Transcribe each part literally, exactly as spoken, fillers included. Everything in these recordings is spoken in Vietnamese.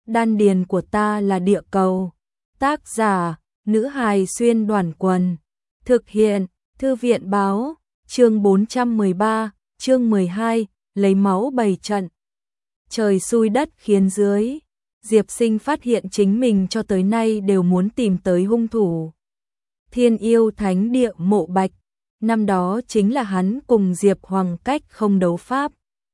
đan điền của ta là địa cầu. Tác giả, nữ hài xuyên đoàn quần. Thực hiện, thư viện báo, chương bốn trăm mười ba, chương mười hai, lấy máu bày trận. Trời xui đất khiến dưới, Diệp Sinh phát hiện chính mình cho tới nay đều muốn tìm tới hung thủ. Thiên Yêu Thánh Địa Mộ Bạch, năm đó chính là hắn cùng Diệp Hoàng cách không đấu pháp,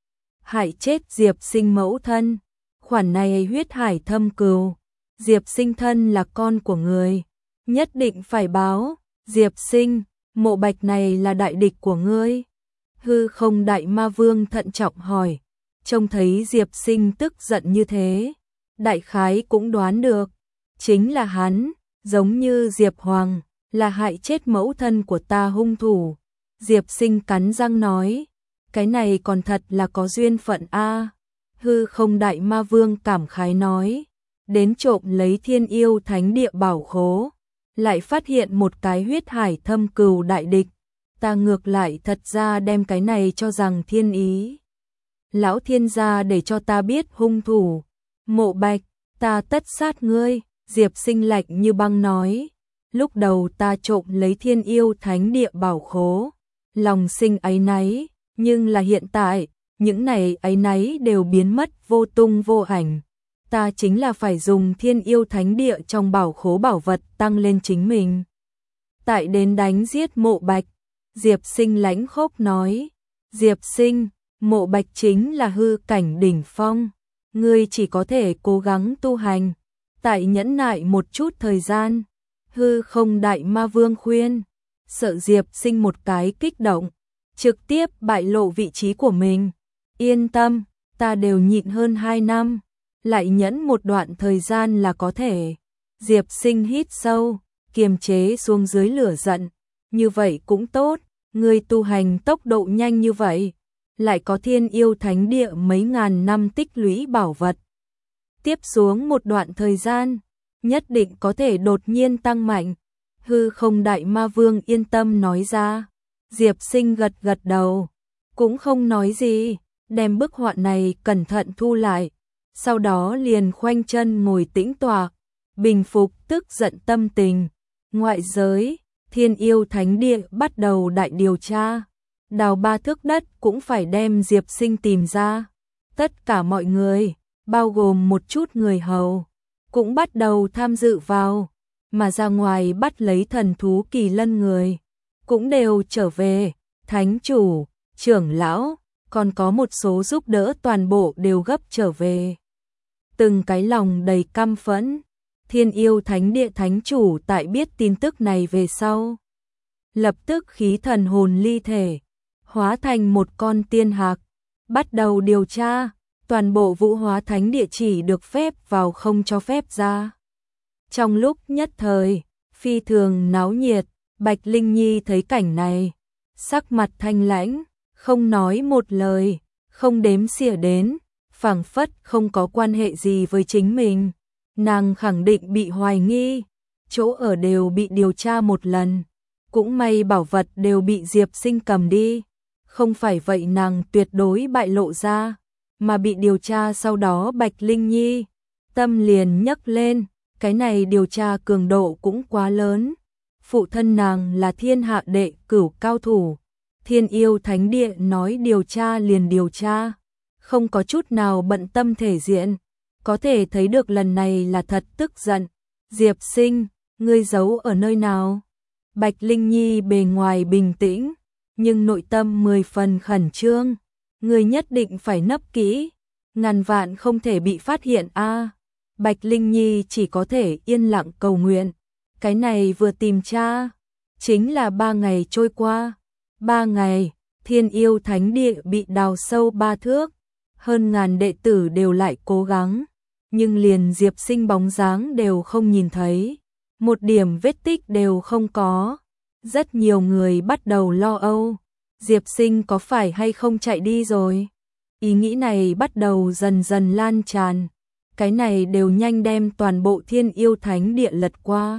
hại chết Diệp Sinh mẫu thân. Khoản này huyết hải thâm cừu, Diệp Sinh thân là con của người, nhất định phải báo. Diệp Sinh, Mộ Bạch này là đại địch của ngươi? Hư Không Đại Ma Vương thận trọng hỏi. Trông thấy Diệp Sinh tức giận như thế, đại khái cũng đoán được, chính là hắn, giống như Diệp Hoàng, là hại chết mẫu thân của ta hung thủ. Diệp Sinh cắn răng nói, cái này còn thật là có duyên phận a. Hư Không Đại Ma Vương cảm khái nói, đến trộm lấy Thiên Yêu Thánh Địa bảo khố, lại phát hiện một cái huyết hải thâm cừu đại địch, ta ngược lại thật ra đem cái này cho rằng thiên ý. Lão thiên gia để cho ta biết hung thủ, Mộ Bạch, ta tất sát ngươi. Diệp Sinh lạnh như băng nói, lúc đầu ta trộm lấy Thiên Yêu Thánh Địa bảo khố, lòng sinh áy náy, nhưng là hiện tại, những này áy náy đều biến mất vô tung vô ảnh. Ta chính là phải dùng Thiên Yêu Thánh Địa trong bảo khố bảo vật tăng lên chính mình. Tại đến đánh giết Mộ Bạch, Diệp Sinh lãnh khốc nói, Diệp Sinh, Mộ Bạch chính là hư cảnh đỉnh phong, ngươi chỉ có thể cố gắng tu hành, tại nhẫn nại một chút thời gian. Hư Không Đại Ma Vương khuyên, sợ Diệp Sinh một cái kích động, trực tiếp bại lộ vị trí của mình. Yên tâm, ta đều nhịn hơn hai năm, lại nhẫn một đoạn thời gian là có thể. Diệp Sinh hít sâu, kiềm chế xuống dưới lửa giận, như vậy cũng tốt, ngươi tu hành tốc độ nhanh như vậy, lại có Thiên Yêu Thánh Địa mấy ngàn năm tích lũy bảo vật. Tiếp xuống một đoạn thời gian, nhất định có thể đột nhiên tăng mạnh. Hư Không Đại Ma Vương yên tâm nói ra. Diệp Sinh gật gật đầu, cũng không nói gì, đem bức họa này cẩn thận thu lại, sau đó liền khoanh chân ngồi tĩnh tọa, bình phục tức giận tâm tình. Ngoại giới, Thiên Yêu Thánh Địa bắt đầu đại điều tra, đào ba thước đất cũng phải đem Diệp Sinh tìm ra. Tất cả mọi người, bao gồm một chút người hầu, cũng bắt đầu tham dự vào, mà ra ngoài bắt lấy thần thú kỳ lân người, cũng đều trở về. Thánh chủ, trưởng lão, còn có một số giúp đỡ toàn bộ đều gấp trở về. Từng cái lòng đầy căm phẫn. Thiên Yêu Thánh Địa thánh chủ tại biết tin tức này về sau, lập tức khí thần hồn ly thể, hóa thành một con tiên hạc, bắt đầu điều tra. Toàn bộ Vũ Hóa Thánh Địa chỉ được phép vào, không cho phép ra. Trong lúc nhất thời, phi thường náo nhiệt. Bạch Linh Nhi thấy cảnh này, sắc mặt thanh lãnh, không nói một lời, không đếm xỉa đến, phảng phất không có quan hệ gì với chính mình. Nàng khẳng định bị hoài nghi, chỗ ở đều bị điều tra một lần, cũng may bảo vật đều bị Diệp Sinh cầm đi, không phải vậy nàng tuyệt đối bại lộ ra, mà bị điều tra. Sau đó Bạch Linh Nhi tâm liền nhấc lên, cái này điều tra cường độ cũng quá lớn. Phụ thân nàng là thiên hạ đệ cửu cao thủ, Thiên Yêu Thánh Địa nói điều tra liền điều tra, không có chút nào bận tâm thể diện, có thể thấy được lần này là thật tức giận. Diệp Sinh, ngươi giấu ở nơi nào? Bạch Linh Nhi bề ngoài bình tĩnh, nhưng nội tâm mười phần khẩn trương. Ngươi nhất định phải nấp kỹ, ngàn vạn không thể bị phát hiện a. À, Bạch Linh Nhi chỉ có thể yên lặng cầu nguyện. Cái này vừa tìm tra, chính là ba ngày trôi qua. Ba ngày, Thiên Yêu Thánh Địa bị đào sâu ba thước, hơn ngàn đệ tử đều lại cố gắng, nhưng liền Diệp Sinh bóng dáng đều không nhìn thấy, một điểm vết tích đều không có. Rất nhiều người bắt đầu lo âu, Diệp Sinh có phải hay không chạy đi rồi? Ý nghĩ này bắt đầu dần dần lan tràn, cái này đều nhanh đem toàn bộ Thiên Yêu Thánh Địa lật qua.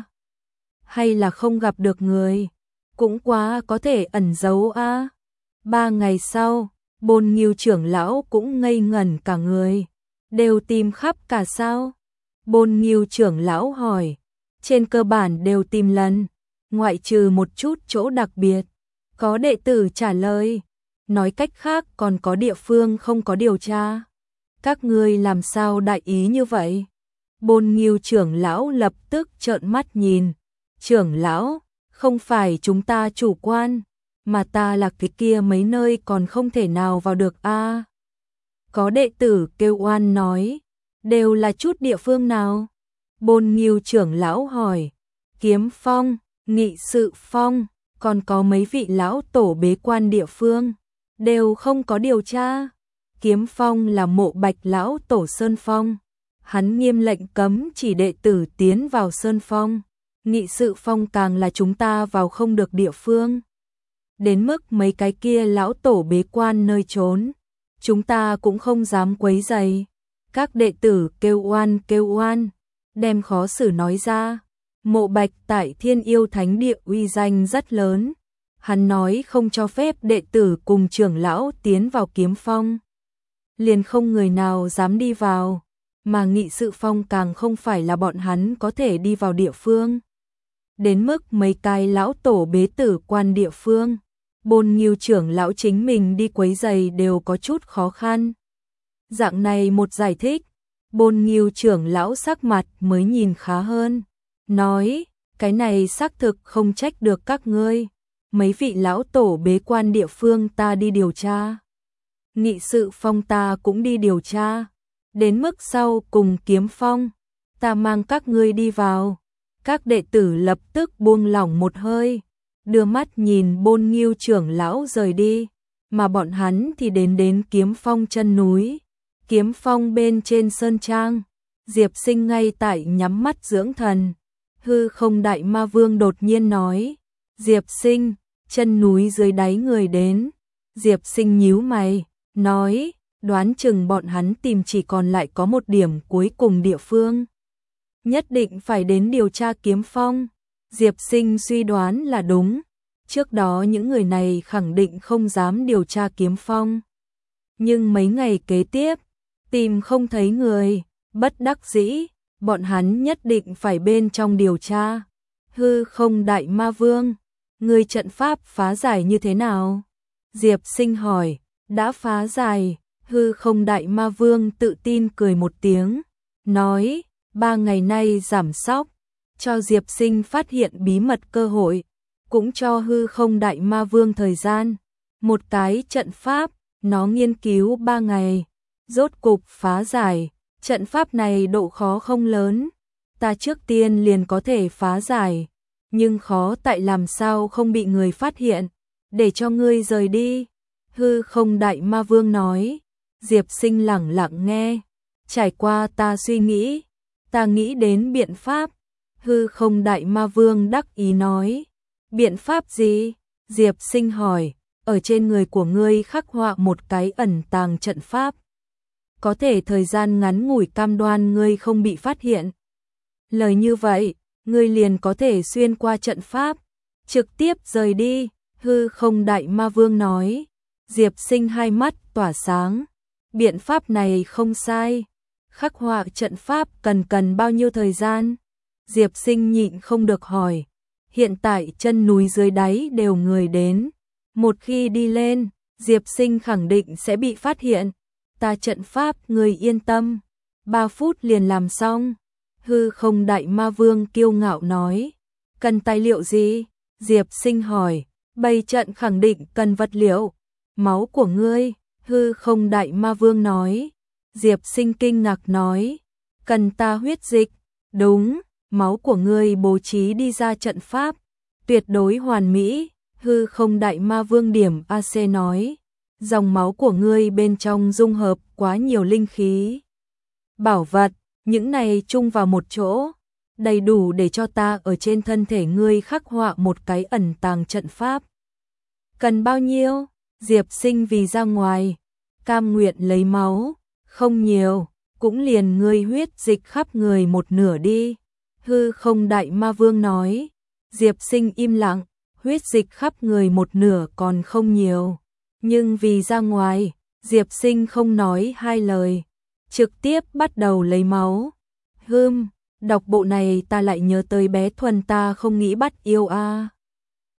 Hay là không gặp được người, cũng quá có thể ẩn giấu a. À. Ba ngày sau, Bôn Nghiêu trưởng lão cũng ngây ngẩn cả người, đều tìm khắp cả sao, Bôn Nghiêu trưởng lão hỏi. Trên cơ bản đều tìm lần, ngoại trừ một chút chỗ đặc biệt. Có đệ tử trả lời. Nói cách khác còn có địa phương không có điều tra. Các ngươi làm sao đại ý như vậy? Bôn Nghiêu trưởng lão lập tức trợn mắt nhìn. Trưởng lão, không phải chúng ta chủ quan, mà ta là cái kia mấy nơi còn không thể nào vào được a. À, có đệ tử kêu oan nói, đều là chút địa phương nào? Bôn Nghiêu trưởng lão hỏi. Kiếm Phong, Nghị Sự Phong, còn có mấy vị lão tổ bế quan địa phương, đều không có điều tra. Kiếm Phong là mộ Bạch lão tổ Sơn Phong, hắn nghiêm lệnh cấm chỉ đệ tử tiến vào Sơn Phong. Nghị Sự Phong càng là chúng ta vào không được địa phương. Đến mức mấy cái kia lão tổ bế quan nơi trốn, chúng ta cũng không dám quấy rầy. Các đệ tử kêu oan kêu oan, đem khó xử nói ra. Mộ Bạch tại Thiên Yêu Thánh Địa uy danh rất lớn. Hắn nói không cho phép đệ tử cùng trưởng lão tiến vào Kiếm Phong, liền không người nào dám đi vào, mà Nghị Sự Phong càng không phải là bọn hắn có thể đi vào địa phương. Đến mức mấy cái lão tổ bế tử quan địa phương, Bôn Nghiêu trưởng lão chính mình đi quấy giày đều có chút khó khăn. Dạng này một giải thích, Bôn Nghiêu trưởng lão sắc mặt mới nhìn khá hơn, nói, cái này xác thực không trách được các ngươi, mấy vị lão tổ bế quan địa phương ta đi điều tra. Nghị Sự Phong ta cũng đi điều tra, đến mức sau cùng Kiếm Phong, ta mang các ngươi đi vào. Các đệ tử lập tức buông lỏng một hơi, đưa mắt nhìn Bôn Nghiêu trưởng lão rời đi, mà bọn hắn thì đến đến Kiếm Phong chân núi. Kiếm Phong bên trên sơn trang, Diệp Sinh ngay tại nhắm mắt dưỡng thần. Hư Không Đại Ma Vương đột nhiên nói, Diệp Sinh, chân núi dưới đáy người đến. Diệp Sinh nhíu mày, nói, đoán chừng bọn hắn tìm chỉ còn lại có một điểm cuối cùng địa phương. Nhất định phải đến điều tra Kiếm Phong. Diệp Sinh suy đoán là đúng. Trước đó những người này khẳng định không dám điều tra Kiếm Phong. Nhưng mấy ngày kế tiếp, tìm không thấy người, bất đắc dĩ, bọn hắn nhất định phải bên trong điều tra. Hư Không Đại Ma Vương, người trận pháp phá giải như thế nào? Diệp Sinh hỏi. Đã phá giải. Hư Không Đại Ma Vương tự tin cười một tiếng, nói, ba ngày nay giảm sóc, cho Diệp Sinh phát hiện bí mật cơ hội, cũng cho Hư Không Đại Ma Vương thời gian. Một cái trận pháp, nó nghiên cứu ba ngày, rốt cục phá giải. Trận pháp này độ khó không lớn, ta trước tiên liền có thể phá giải, nhưng khó tại làm sao không bị người phát hiện, để cho ngươi rời đi. Hư Không Đại Ma Vương nói. Diệp Sinh lẳng lặng nghe, trải qua ta suy nghĩ, ta nghĩ đến biện pháp. Hư Không Đại Ma Vương đắc ý nói. Biện pháp gì? Diệp Sinh hỏi. Ở trên người của ngươi khắc họa một cái ẩn tàng trận pháp, có thể thời gian ngắn ngủi cam đoan ngươi không bị phát hiện. Lời như vậy, ngươi liền có thể xuyên qua trận pháp, trực tiếp rời đi. Hư Không Đại Ma Vương nói. Diệp Sinh hai mắt tỏa sáng. Biện pháp này không sai. Khắc họa trận pháp cần cần bao nhiêu thời gian? Diệp Sinh nhịn không được hỏi. Hiện tại chân núi dưới đáy đều người đến. Một khi đi lên, Diệp Sinh khẳng định sẽ bị phát hiện. Ta trận pháp người yên tâm. Ba phút liền làm xong. Hư Không Đại Ma Vương kiêu ngạo nói. Cần tài liệu gì? Diệp Sinh hỏi. Bày trận khẳng định cần vật liệu. Máu của ngươi. Hư Không Đại Ma Vương nói. Diệp Sinh kinh ngạc nói. Cần ta huyết dịch. Đúng, máu của ngươi bố trí đi ra trận pháp, tuyệt đối hoàn mỹ. Hư Không Đại Ma Vương điểm a xê nói. Dòng máu của ngươi bên trong dung hợp quá nhiều linh khí, bảo vật, những này chung vào một chỗ, đầy đủ để cho ta ở trên thân thể ngươi khắc họa một cái ẩn tàng trận pháp. Cần bao nhiêu? Diệp Sinh vì ra ngoài, cam nguyện lấy máu, không nhiều, cũng liền ngươi huyết dịch khắp người một nửa đi. Hư Không Đại Ma Vương nói. Diệp Sinh im lặng, huyết dịch khắp người một nửa còn không nhiều, nhưng vì ra ngoài, Diệp Sinh không nói hai lời, trực tiếp bắt đầu lấy máu. Hưm, đọc bộ này ta lại nhớ tới bé Thuần ta không nghĩ bắt yêu a.